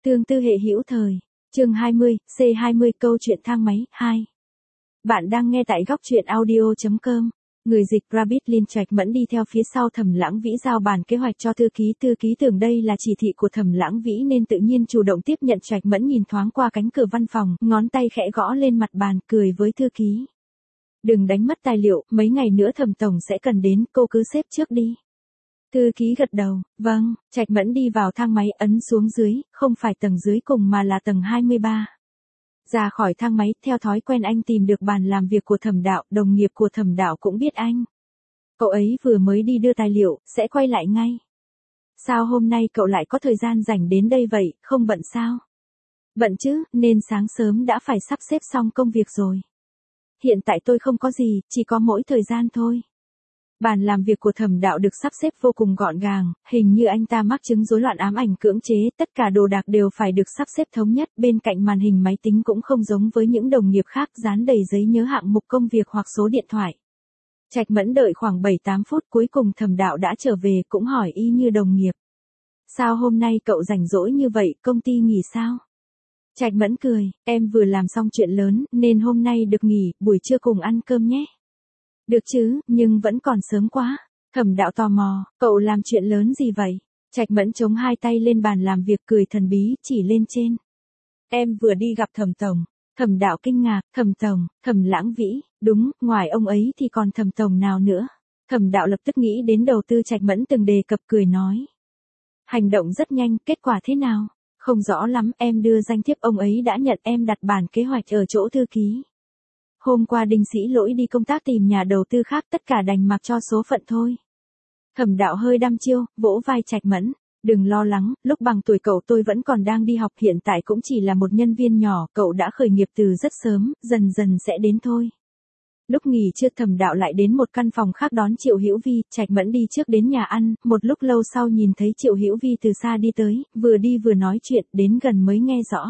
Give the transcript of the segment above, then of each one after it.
Tương tư hệ hữu thời. Chương 20, C20 câu chuyện thang máy 2. Bạn đang nghe tại góc truyện audio.com. Người dịch Rabbit Linh Trạch Mẫn đi theo phía sau Thẩm Lãng Vĩ giao bàn kế hoạch cho thư ký tưởng đây là chỉ thị của Thẩm Lãng Vĩ nên tự nhiên chủ động tiếp nhận. Trạch Mẫn nhìn thoáng qua cánh cửa văn phòng, ngón tay khẽ gõ lên mặt bàn, cười với thư ký. Đừng đánh mất tài liệu, mấy ngày nữa Thẩm tổng sẽ cần đến, cô cứ xếp trước đi. Thư ký gật đầu, vâng. Trạch Mẫn đi vào thang máy, ấn xuống dưới, không phải tầng dưới cùng mà là tầng 23. Ra khỏi thang máy, theo thói quen anh tìm được bàn làm việc của Thẩm Đạo, đồng nghiệp của Thẩm Đạo cũng biết anh. Cậu ấy vừa mới đi đưa tài liệu, sẽ quay lại ngay. Sao hôm nay cậu lại có thời gian rảnh đến đây vậy, không bận sao? Bận chứ, nên sáng sớm đã phải sắp xếp xong công việc rồi. Hiện tại tôi không có gì, chỉ có mỗi thời gian thôi. Bàn làm việc của Thẩm Đạo được sắp xếp vô cùng gọn gàng, hình như anh ta mắc chứng rối loạn ám ảnh cưỡng chế, tất cả đồ đạc đều phải được sắp xếp thống nhất, bên cạnh màn hình máy tính cũng không giống với những đồng nghiệp khác dán đầy giấy nhớ hạng mục công việc hoặc số điện thoại. Trạch Mẫn đợi khoảng 7-8 phút cuối cùng Thẩm Đạo đã trở về cũng hỏi y như đồng nghiệp. Sao hôm nay cậu rảnh rỗi như vậy, công ty nghỉ sao? Trạch Mẫn cười, em vừa làm xong chuyện lớn nên hôm nay được nghỉ, buổi trưa cùng ăn cơm nhé. Được chứ, nhưng vẫn còn sớm quá. Thẩm Đạo tò mò, cậu làm chuyện lớn gì vậy? Trạch Mẫn chống hai tay lên bàn làm việc cười thần bí, chỉ lên trên. Em vừa đi gặp Thẩm tổng. Thẩm Đạo kinh ngạc, Thẩm tổng, Thẩm Lãng Vĩ, đúng, ngoài ông ấy thì còn Thẩm tổng nào nữa? Thẩm Đạo lập tức nghĩ đến đầu tư Trạch Mẫn từng đề cập cười nói. Hành động rất nhanh, kết quả thế nào? Không rõ lắm, em đưa danh thiếp ông ấy đã nhận, em đặt bản kế hoạch ở chỗ thư ký. Hôm qua Đinh Sĩ Lỗi đi công tác tìm nhà đầu tư khác, tất cả đành mặc cho số phận thôi. Thẩm Đạo hơi đăm chiêu, vỗ vai Trạch Mẫn. Đừng lo lắng, lúc bằng tuổi cậu tôi vẫn còn đang đi học, hiện tại cũng chỉ là một nhân viên nhỏ, cậu đã khởi nghiệp từ rất sớm, dần dần sẽ đến thôi. Lúc nghỉ trưa Thẩm Đạo lại đến một căn phòng khác đón Triệu Hữu Vi, Trạch Mẫn đi trước đến nhà ăn, một lúc lâu sau nhìn thấy Triệu Hữu Vi từ xa đi tới, vừa đi vừa nói chuyện, đến gần mới nghe rõ.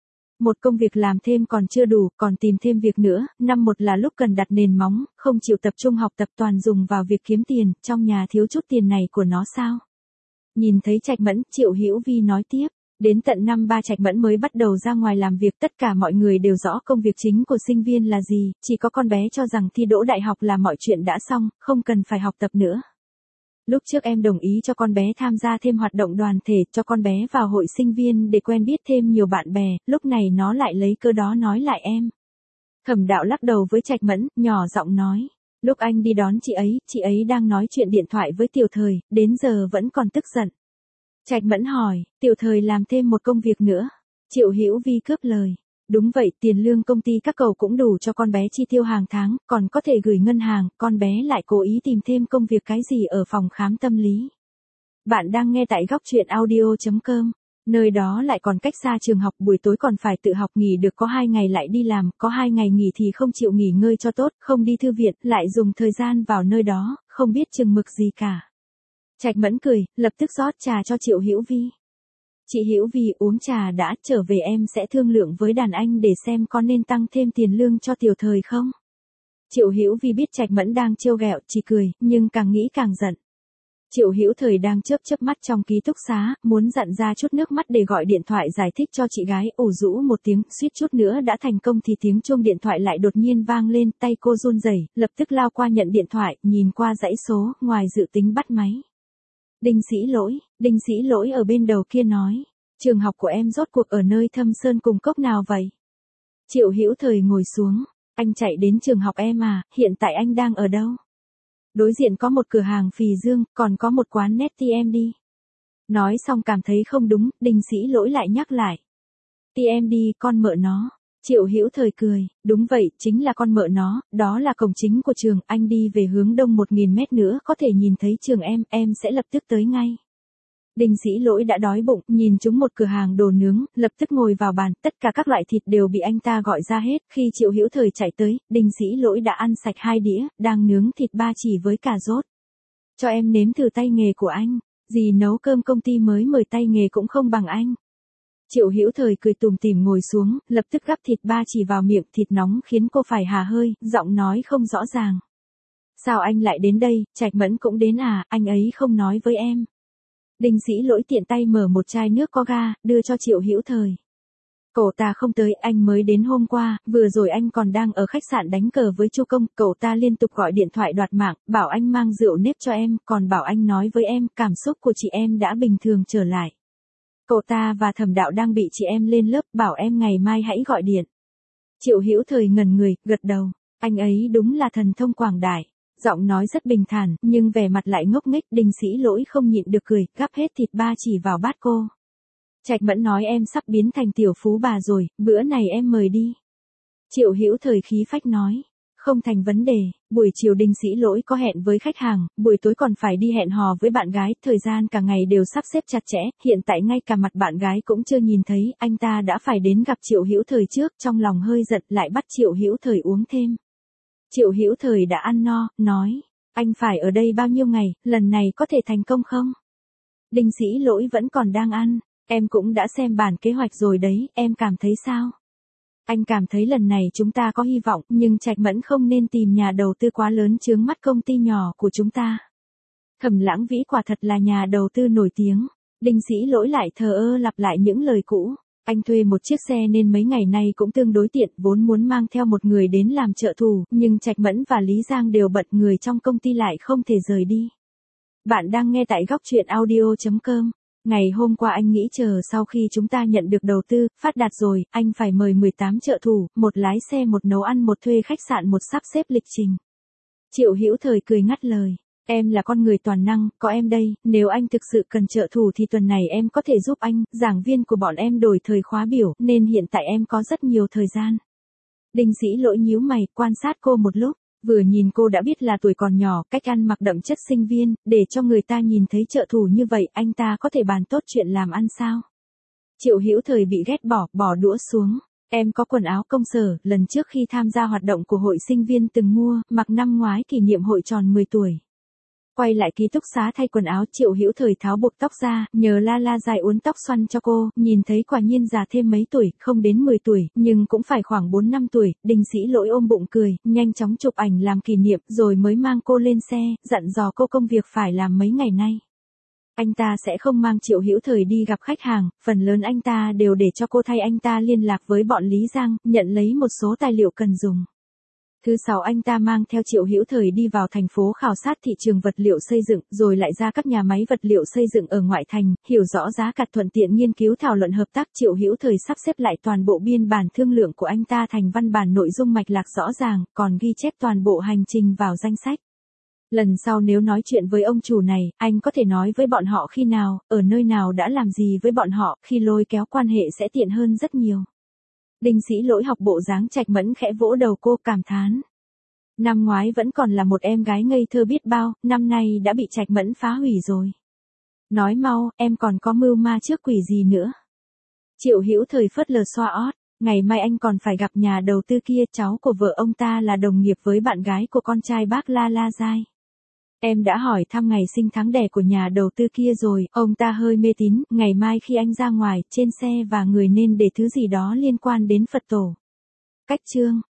Một công việc làm thêm còn chưa đủ, còn tìm thêm việc nữa, năm một là lúc cần đặt nền móng, không chịu tập trung học tập toàn dùng vào việc kiếm tiền, trong nhà thiếu chút tiền này của nó sao? Nhìn thấy Trạch Mẫn, Triệu Hữu Vi nói tiếp, đến tận năm 3 Trạch Mẫn mới bắt đầu ra ngoài làm việc, tất cả mọi người đều rõ công việc chính của sinh viên là gì, chỉ có con bé cho rằng thi đỗ đại học là mọi chuyện đã xong, không cần phải học tập nữa. Lúc trước em đồng ý cho con bé tham gia thêm hoạt động đoàn thể, cho con bé vào hội sinh viên để quen biết thêm nhiều bạn bè, lúc này nó lại lấy cơ đó nói lại em. Thẩm Đạo lắc đầu với Trạch Mẫn, nhỏ giọng nói, lúc anh đi đón chị ấy đang nói chuyện điện thoại với Tiểu Thời, đến giờ vẫn còn tức giận. Trạch Mẫn hỏi, Tiểu Thời làm thêm một công việc nữa. Triệu Hữu Vi cướp lời. Đúng vậy, tiền lương công ty các cậu cũng đủ cho con bé chi tiêu hàng tháng, còn có thể gửi ngân hàng, con bé lại cố ý tìm thêm công việc cái gì ở phòng khám tâm lý. Bạn đang nghe tại góc truyện audio.com, nơi đó lại còn cách xa trường học, buổi tối còn phải tự học, nghỉ được có 2 ngày lại đi làm, có 2 ngày nghỉ thì không chịu nghỉ ngơi cho tốt, không đi thư viện, lại dùng thời gian vào nơi đó, không biết chừng mực gì cả. Trạch Mẫn cười, lập tức rót trà cho Triệu Hữu Vi. Chị Hữu Vi uống trà đã, trở về em sẽ thương lượng với đàn anh để xem có nên tăng thêm tiền lương cho Tiểu Thời không. Triệu Hữu Vi biết Trạch Mẫn đang trêu ghẹo, chỉ cười, nhưng càng nghĩ càng giận. Triệu Hữu Thời đang chớp mắt trong ký túc xá, muốn dặn ra chút nước mắt để gọi điện thoại giải thích cho chị gái, ủ rũ một tiếng, suýt chút nữa đã thành công thì tiếng chuông điện thoại lại đột nhiên vang lên, tay cô run rẩy, lập tức lao qua nhận điện thoại, nhìn qua dãy số, ngoài dự tính bắt máy. Đinh Sĩ Lỗi ở bên đầu kia nói, trường học của em rốt cuộc ở nơi Thâm Sơn Cùng Cốc nào vậy? Triệu Hữu Thời ngồi xuống, anh chạy đến trường học em à, hiện tại anh đang ở đâu? Đối diện có một cửa hàng phì dương, còn có một quán net TMD. Nói xong cảm thấy không đúng, Đinh Sĩ Lỗi lại nhắc lại. TMD, con mợ nó. Triệu Hữu Thời cười, đúng vậy, chính là con mợ nó, đó là cổng chính của trường, anh đi về hướng đông 1000 mét nữa có thể nhìn thấy trường em sẽ lập tức tới ngay. Đinh Sĩ Lỗi đã đói bụng, nhìn chúng một cửa hàng đồ nướng, lập tức ngồi vào bàn, tất cả các loại thịt đều bị anh ta gọi ra hết, khi Triệu Hữu Thời chạy tới, Đinh Sĩ Lỗi đã ăn sạch 2 đĩa, đang nướng thịt ba chỉ với cà rốt. Cho em nếm thử tay nghề của anh, dì nấu cơm công ty mới mời tay nghề cũng không bằng anh. Triệu Hữu Thời cười tủm tỉm ngồi xuống, lập tức gắp thịt ba chỉ vào miệng, thịt nóng khiến cô phải hà hơi, giọng nói không rõ ràng. Sao anh lại đến đây, Trạch Mẫn cũng đến à, anh ấy không nói với em. Đinh Sĩ Lỗi tiện tay mở một chai nước có ga, đưa cho Triệu Hữu Thời. Cậu ta không tới, anh mới đến hôm qua, vừa rồi anh còn đang ở khách sạn đánh cờ với Chu Công, cậu ta liên tục gọi điện thoại đoạt mạng, bảo anh mang rượu nếp cho em, còn bảo anh nói với em, cảm xúc của chị em đã bình thường trở lại. Cậu ta và Thẩm Đạo đang bị chị em lên lớp, bảo em ngày mai hãy gọi điện. Triệu Hữu Thời ngẩn người, gật đầu, anh ấy đúng là thần thông quảng đại. Giọng nói rất bình thản, nhưng vẻ mặt lại ngốc nghếch. Đinh Sĩ Lỗi không nhịn được cười, gắp hết thịt ba chỉ vào bát cô. Trạch Mẫn nói em sắp biến thành tiểu phú bà rồi, bữa này em mời đi. Triệu Hữu Thời khí phách nói, không thành vấn đề, buổi chiều Đinh Sĩ Lỗi có hẹn với khách hàng, buổi tối còn phải đi hẹn hò với bạn gái, thời gian cả ngày đều sắp xếp chặt chẽ, hiện tại ngay cả mặt bạn gái cũng chưa nhìn thấy, anh ta đã phải đến gặp Triệu Hữu Thời trước, trong lòng hơi giận lại bắt Triệu Hữu Thời uống thêm. Triệu Hữu Thời đã ăn no, nói, anh phải ở đây bao nhiêu ngày, lần này có thể thành công không? Đinh Sĩ Lỗi vẫn còn đang ăn, em cũng đã xem bản kế hoạch rồi đấy, em cảm thấy sao? Anh cảm thấy lần này chúng ta có hy vọng, nhưng Trạch Mẫn không nên tìm nhà đầu tư quá lớn chướng mắt công ty nhỏ của chúng ta. Thẩm Lãng Vĩ quả thật là nhà đầu tư nổi tiếng. Đinh Sĩ Lỗi lại thờ ơ lặp lại những lời cũ. Anh thuê một chiếc xe nên mấy ngày nay cũng tương đối tiện, vốn muốn mang theo một người đến làm trợ thủ, nhưng Trạch Mẫn và Lý Giang đều bận, người trong công ty lại không thể rời đi. Bạn đang nghe tại góc truyện audio.com. Ngày hôm qua anh nghĩ chờ sau khi chúng ta nhận được đầu tư, phát đạt rồi, anh phải mời 18 trợ thủ, một lái xe, một nấu ăn, một thuê khách sạn, một sắp xếp lịch trình. Triệu Hữu Thời cười ngắt lời. Em là con người toàn năng, có em đây, nếu anh thực sự cần trợ thủ thì tuần này em có thể giúp anh, giảng viên của bọn em đổi thời khóa biểu, nên hiện tại em có rất nhiều thời gian. Đinh Sĩ Lỗi nhíu mày, quan sát cô một lúc, vừa nhìn cô đã biết là tuổi còn nhỏ, cách ăn mặc đậm chất sinh viên, để cho người ta nhìn thấy trợ thủ như vậy, anh ta có thể bàn tốt chuyện làm ăn sao? Triệu Hữu Thời bị ghét bỏ đũa xuống. Em có quần áo công sở, lần trước khi tham gia hoạt động của hội sinh viên từng mua, mặc năm ngoái kỷ niệm hội tròn 10 tuổi. Quay lại ký túc xá thay quần áo, Triệu Hữu Thời tháo buộc tóc ra, nhờ La dài uốn tóc xoăn cho cô, nhìn thấy quả nhiên già thêm mấy tuổi, không đến 10 tuổi, nhưng cũng phải khoảng 4-5 tuổi. Đinh Sĩ Lỗi ôm bụng cười, nhanh chóng chụp ảnh làm kỷ niệm, rồi mới mang cô lên xe, dặn dò cô công việc phải làm mấy ngày nay. Anh ta sẽ không mang Triệu Hữu Thời đi gặp khách hàng, phần lớn anh ta đều để cho cô thay anh ta liên lạc với bọn Lý Giang, nhận lấy một số tài liệu cần dùng. Thứ Sáu anh ta mang theo Triệu Hữu Thời đi vào thành phố khảo sát thị trường vật liệu xây dựng, rồi lại ra các nhà máy vật liệu xây dựng ở ngoại thành, hiểu rõ giá cả, thuận tiện nghiên cứu thảo luận hợp tác. Triệu Hữu Thời sắp xếp lại toàn bộ biên bản thương lượng của anh ta thành văn bản nội dung mạch lạc rõ ràng, còn ghi chép toàn bộ hành trình vào danh sách. Lần sau nếu nói chuyện với ông chủ này, anh có thể nói với bọn họ khi nào, ở nơi nào đã làm gì với bọn họ, khi lôi kéo quan hệ sẽ tiện hơn rất nhiều. Đinh Sĩ Lỗi học bộ dáng Trạch Mẫn, khẽ vỗ đầu cô, cảm thán. Năm ngoái vẫn còn là một em gái ngây thơ biết bao, năm nay đã bị Trạch Mẫn phá hủy rồi. Nói mau, em còn có mưu ma trước quỷ gì nữa? Triệu Hữu Thời phớt lờ xoa ót, ngày mai anh còn phải gặp nhà đầu tư kia, cháu của vợ ông ta là đồng nghiệp với bạn gái của con trai bác La Giai. Em đã hỏi thăm ngày sinh tháng đẻ của nhà đầu tư kia rồi, ông ta hơi mê tín, ngày mai khi anh ra ngoài, trên xe và người nên để thứ gì đó liên quan đến Phật tổ. Cách chương